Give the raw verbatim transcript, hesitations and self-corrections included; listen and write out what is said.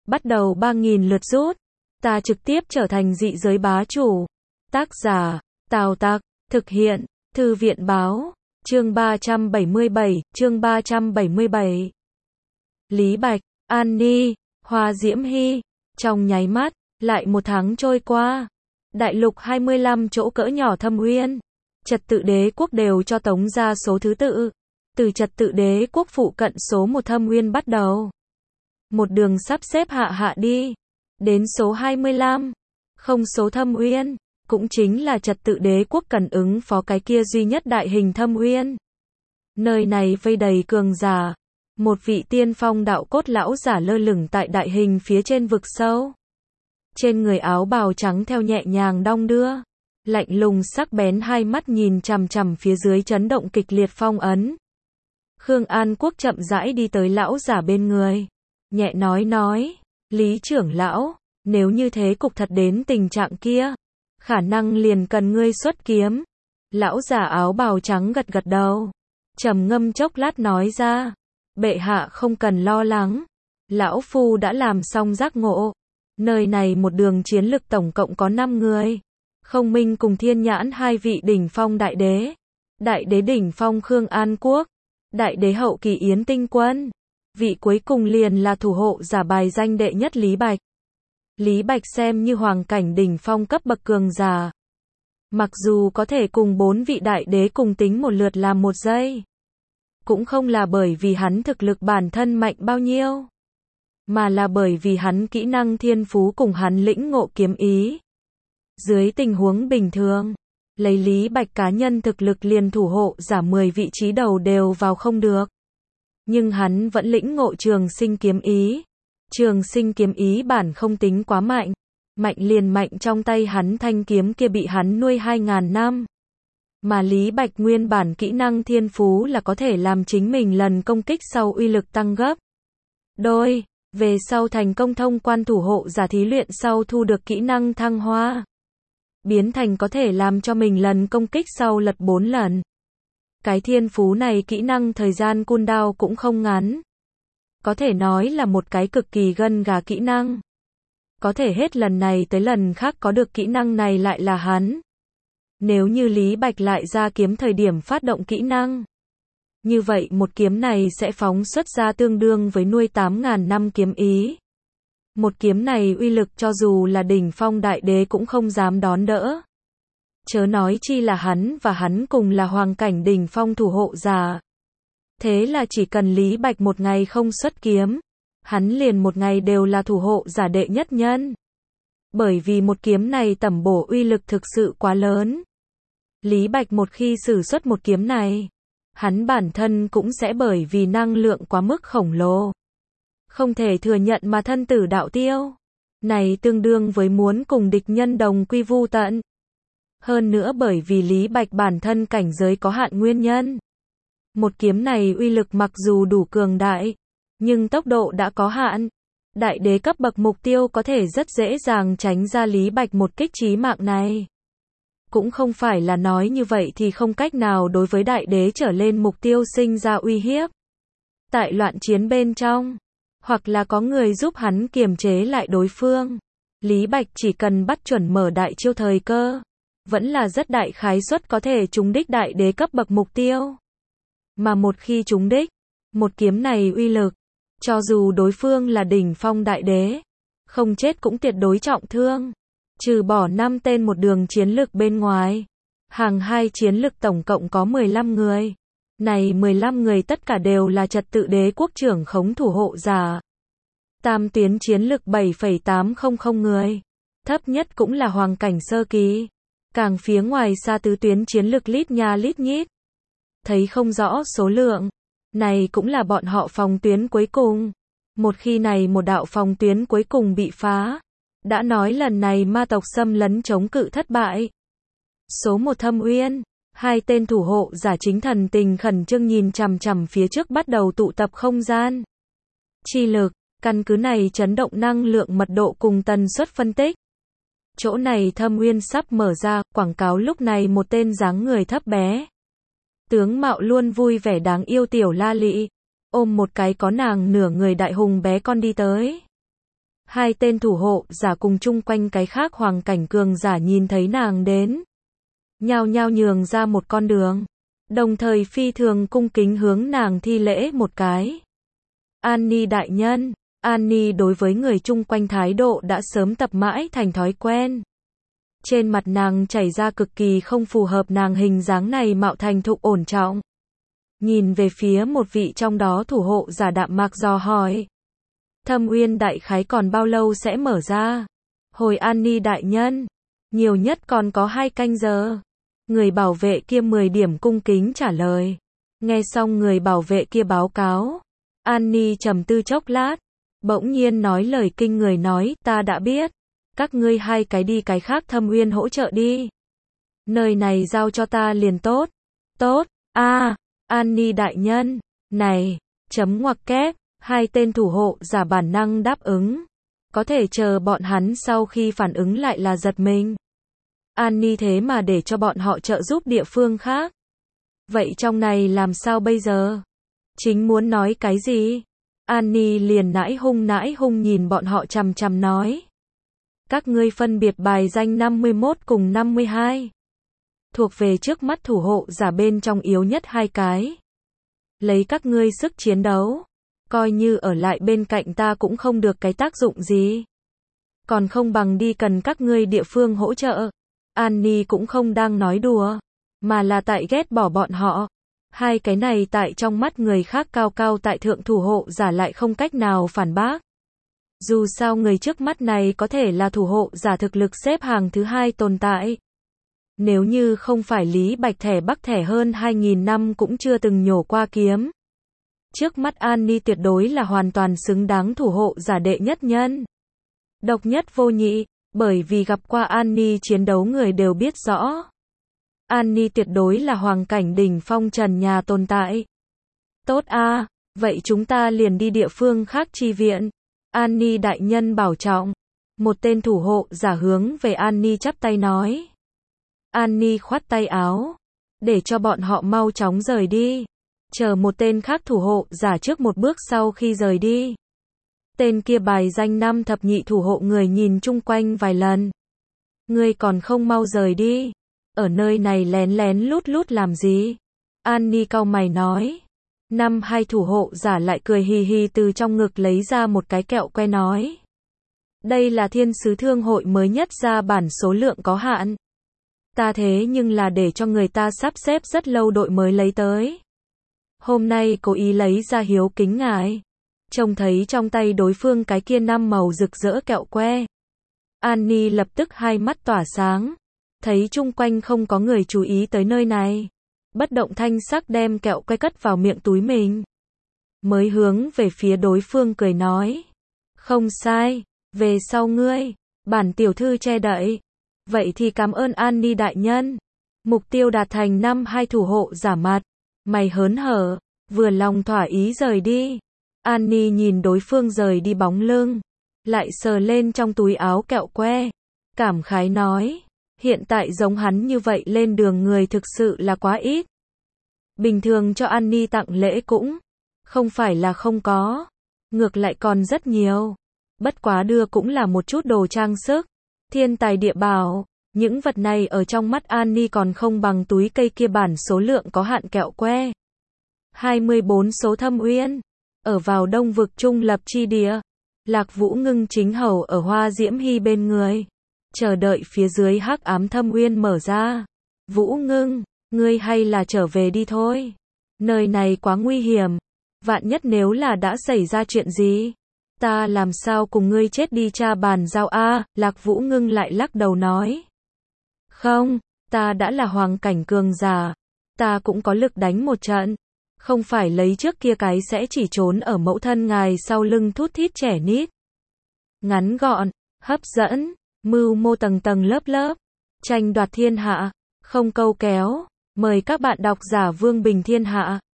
bắt đầu ba nghìn lượt rút. Ta trực tiếp trở thành dị giới bá chủ. Tác giả, Tào Tặc, thực hiện, Thư viện báo, chương ba trăm bảy mươi bảy, chương ba trăm bảy mươi bảy. Lý Bạch, An Ni, Hoa Diễm Hy, trong nháy mắt, lại một tháng trôi qua. Đại lục hai mươi lăm chỗ cỡ nhỏ Thâm Uyên, Trật Tự Đế quốc đều cho tống ra số thứ tự. Từ Trật Tự Đế quốc phụ cận số một Thâm Uyên bắt đầu. Một đường sắp xếp hạ hạ đi. Đến số hai mươi lăm, không số Thâm Uyên, cũng chính là Trật Tự Đế quốc cần ứng phó cái kia duy nhất đại hình Thâm Uyên. Nơi này vây đầy cường giả. Một vị tiên phong đạo cốt lão giả lơ lửng tại đại hình phía trên vực sâu. Trên người áo bào trắng theo nhẹ nhàng đong đưa. Lạnh lùng sắc bén hai mắt nhìn chằm chằm phía dưới chấn động kịch liệt phong ấn. Khương An Quốc chậm rãi đi tới lão giả bên người. Nhẹ nói nói, Lý trưởng lão, nếu như thế cục thật đến tình trạng kia, khả năng liền cần ngươi xuất kiếm. Lão giả áo bào trắng gật gật đầu. Trầm ngâm chốc lát nói ra, bệ hạ không cần lo lắng. Lão Phu đã làm xong giác ngộ. Nơi này một đường chiến lực tổng cộng có năm người. Không Minh cùng Thiên Nhãn hai vị đỉnh phong đại đế. Đại đế đỉnh phong Khương An Quốc. Đại đế hậu kỳ Yến Tinh Quân. Vị cuối cùng liền là thủ hộ giả bài danh đệ nhất Lý Bạch. Lý Bạch xem như hoàng cảnh đỉnh phong cấp bậc cường giả. Mặc dù có thể cùng bốn vị đại đế cùng tính một lượt làm một giây. Cũng không là bởi vì hắn thực lực bản thân mạnh bao nhiêu. Mà là bởi vì hắn kỹ năng thiên phú cùng hắn lĩnh ngộ kiếm ý. Dưới tình huống bình thường, lấy Lý Bạch cá nhân thực lực liền thủ hộ giả mười vị trí đầu đều vào không được. Nhưng hắn vẫn lĩnh ngộ trường sinh kiếm ý. Trường sinh kiếm ý bản không tính quá mạnh. Mạnh liền mạnh trong tay hắn thanh kiếm kia bị hắn nuôi hai ngàn năm. Mà Lý Bạch nguyên bản kỹ năng thiên phú là có thể làm chính mình lần công kích sau uy lực tăng gấp đôi. Về sau thành công thông quan thủ hộ giả thí luyện sau thu được kỹ năng thăng hoa. Biến thành có thể làm cho mình lần công kích sau lật bốn lần. Cái thiên phú này kỹ năng thời gian cooldown cũng không ngắn. Có thể nói là một cái cực kỳ gân gà kỹ năng. Có thể hết lần này tới lần khác có được kỹ năng này lại là hắn. Nếu như Lý Bạch lại ra kiếm thời điểm phát động kỹ năng. Như vậy một kiếm này sẽ phóng xuất ra tương đương với nuôi tám ngàn năm kiếm ý. Một kiếm này uy lực cho dù là đỉnh phong đại đế cũng không dám đón đỡ. Chớ nói chi là hắn và hắn cùng là hoàng cảnh đỉnh phong thủ hộ giả. Thế là chỉ cần Lý Bạch một ngày không xuất kiếm, hắn liền một ngày đều là thủ hộ giả đệ nhất nhân. Bởi vì một kiếm này tẩm bổ uy lực thực sự quá lớn. Lý Bạch một khi sử xuất một kiếm này, hắn bản thân cũng sẽ bởi vì năng lượng quá mức khổng lồ. Không thể thừa nhận mà thân tử đạo tiêu. Này tương đương với muốn cùng địch nhân đồng quy vu tận. Hơn nữa bởi vì Lý Bạch bản thân cảnh giới có hạn nguyên nhân. Một kiếm này uy lực mặc dù đủ cường đại, nhưng tốc độ đã có hạn. Đại đế cấp bậc mục tiêu có thể rất dễ dàng tránh ra Lý Bạch một kích chí mạng này. Cũng không phải là nói như vậy thì không cách nào đối với đại đế trở lên mục tiêu sinh ra uy hiếp. Tại loạn chiến bên trong, hoặc là có người giúp hắn kiềm chế lại đối phương. Lý Bạch chỉ cần bắt chuẩn mở đại chiêu thời cơ, vẫn là rất đại khái suất có thể trúng đích đại đế cấp bậc mục tiêu. Mà một khi trúng đích, một kiếm này uy lực, cho dù đối phương là đỉnh phong đại đế, không chết cũng tuyệt đối trọng thương. Trừ bỏ năm tên một đường chiến lực bên ngoài, hàng hai chiến lực tổng cộng có mười lăm người. Này mười lăm người tất cả đều là Trật Tự Đế quốc trưởng khống thủ hộ giả. Tam tuyến chiến lực bảy phẩy tám không không người. Thấp nhất cũng là hoàng cảnh sơ kỳ. Càng phía ngoài xa tứ tuyến chiến lực lít nha lít nhít. Thấy không rõ số lượng. Này cũng là bọn họ phòng tuyến cuối cùng. Một khi này một đạo phòng tuyến cuối cùng bị phá, đã nói lần này ma tộc xâm lấn chống cự thất bại. Số một Thâm Uyên, hai tên thủ hộ giả chính thần tình khẩn trương nhìn chằm chằm phía trước bắt đầu tụ tập không gian. Chi lực, căn cứ này chấn động năng lượng mật độ cùng tần suất phân tích. Chỗ này Thâm Uyên sắp mở ra, quảng cáo lúc này một tên dáng người thấp bé. Tướng mạo luôn vui vẻ đáng yêu tiểu La Lị, ôm một cái có nàng nửa người đại hùng bé con đi tới. Hai tên thủ hộ giả cùng chung quanh cái khác hoàng cảnh cường giả nhìn thấy nàng đến, nhao nhao nhường ra một con đường, đồng thời phi thường cung kính hướng nàng thi lễ một cái. An Ni đại nhân, An Ni đối với người chung quanh thái độ đã sớm tập mãi thành thói quen. Trên mặt nàng chảy ra cực kỳ không phù hợp nàng hình dáng này mạo thành thục ổn trọng. Nhìn về phía một vị trong đó thủ hộ giả đạm mạc dò hỏi. Thâm Uyên đại khái còn bao lâu sẽ mở ra? Hồi An Ni đại nhân, nhiều nhất còn có hai canh giờ. Người bảo vệ kia mười điểm cung kính trả lời. Nghe xong người bảo vệ kia báo cáo, An Ni trầm tư chốc lát, bỗng nhiên nói lời kinh người nói, ta đã biết, các ngươi hai cái đi cái khác Thâm Uyên hỗ trợ đi. Nơi này giao cho ta liền tốt. Tốt, a à, An Ni đại nhân, này, chấm ngoặc kép, hai tên thủ hộ giả bản năng đáp ứng. Có thể chờ bọn hắn sau khi phản ứng lại là giật mình. An Ni thế mà để cho bọn họ trợ giúp địa phương khác. Vậy trong này làm sao bây giờ? Chính muốn nói cái gì? An Ni liền nãi hung nãi hung nhìn bọn họ chằm chằm nói. Các ngươi phân biệt bài danh năm mươi mốt cùng năm mươi hai. Thuộc về trước mắt thủ hộ giả bên trong yếu nhất hai cái. Lấy các ngươi sức chiến đấu, coi như ở lại bên cạnh ta cũng không được cái tác dụng gì. Còn không bằng đi cần các ngươi địa phương hỗ trợ. An Ni cũng không đang nói đùa, mà là tại ghét bỏ bọn họ. Hai cái này tại trong mắt người khác cao cao tại thượng thủ hộ giả lại không cách nào phản bác. Dù sao người trước mắt này có thể là thủ hộ giả thực lực xếp hàng thứ hai tồn tại. Nếu như không phải Lý Bạch thẻ Bắc thẻ hơn hai nghìn năm cũng chưa từng nhổ qua kiếm. Trước mắt An Ni tuyệt đối là hoàn toàn xứng đáng thủ hộ giả đệ nhất nhân. Độc nhất vô nhị, bởi vì gặp qua An Ni chiến đấu người đều biết rõ. An Ni tuyệt đối là hoàng cảnh đỉnh phong trần nhà tồn tại. Tốt a, à, vậy chúng ta liền đi địa phương khác chi viện. An Ni đại nhân bảo trọng. Một tên thủ hộ giả hướng về An Ni chắp tay nói. An Ni khoát tay áo, để cho bọn họ mau chóng rời đi. Chờ một tên khác thủ hộ giả trước một bước sau khi rời đi. Tên kia bài danh năm thập nhị thủ hộ người nhìn chung quanh vài lần. Ngươi còn không mau rời đi. Ở nơi này lén lén lút lút làm gì? An Ni cau mày nói. Năm hai thủ hộ giả lại cười hì hì từ trong ngực lấy ra một cái kẹo que nói. Đây là thiên sứ thương hội mới nhất ra bản số lượng có hạn. Ta thế nhưng là để cho người ta sắp xếp rất lâu đội mới lấy tới. Hôm nay cố ý lấy ra hiếu kính ngài. Trông thấy trong tay đối phương cái kia năm màu rực rỡ kẹo que. An Ni lập tức hai mắt tỏa sáng. Thấy chung quanh không có người chú ý tới nơi này. Bất động thanh sắc đem kẹo que cất vào miệng túi mình. Mới hướng về phía đối phương cười nói. Không sai, về sau ngươi, bản tiểu thư che đậy. Vậy thì cảm ơn An Ni đại nhân. Mục tiêu đạt thành năm hai thủ hộ giả mặt. Mày hớn hở, vừa lòng thỏa ý rời đi. An Ni nhìn đối phương rời đi bóng lưng. Lại sờ lên trong túi áo kẹo que. Cảm khái nói. Hiện tại giống hắn như vậy lên đường người thực sự là quá ít. Bình thường cho An Ni tặng lễ cũng không phải là không có. Ngược lại còn rất nhiều. Bất quá đưa cũng là một chút đồ trang sức. Thiên tài địa bảo. Những vật này ở trong mắt An Ni còn không bằng túi cây kia bản số lượng có hạn kẹo que. hai mươi bốn số Thâm Uyên. Ở vào đông vực trung lập chi địa. Lạc Vũ Ngưng chính hầu ở Hoa Diễm Hy bên người. Chờ đợi phía dưới hắc ám Thâm Uyên mở ra. Vũ Ngưng, ngươi hay là trở về đi thôi. Nơi này quá nguy hiểm. Vạn nhất nếu là đã xảy ra chuyện gì. Ta làm sao cùng ngươi chết đi cha bàn giao a? Lạc Vũ Ngưng lại lắc đầu nói. Không, ta đã là hoàng cảnh cường giả. Ta cũng có lực đánh một trận. Không phải lấy trước kia cái sẽ chỉ trốn ở mẫu thân ngài sau lưng thút thít trẻ nít. Ngắn gọn, hấp dẫn, mưu mô tầng tầng lớp lớp. Tranh đoạt thiên hạ, không câu kéo. Mời các bạn đọc giả Vương Bình Thiên Hạ.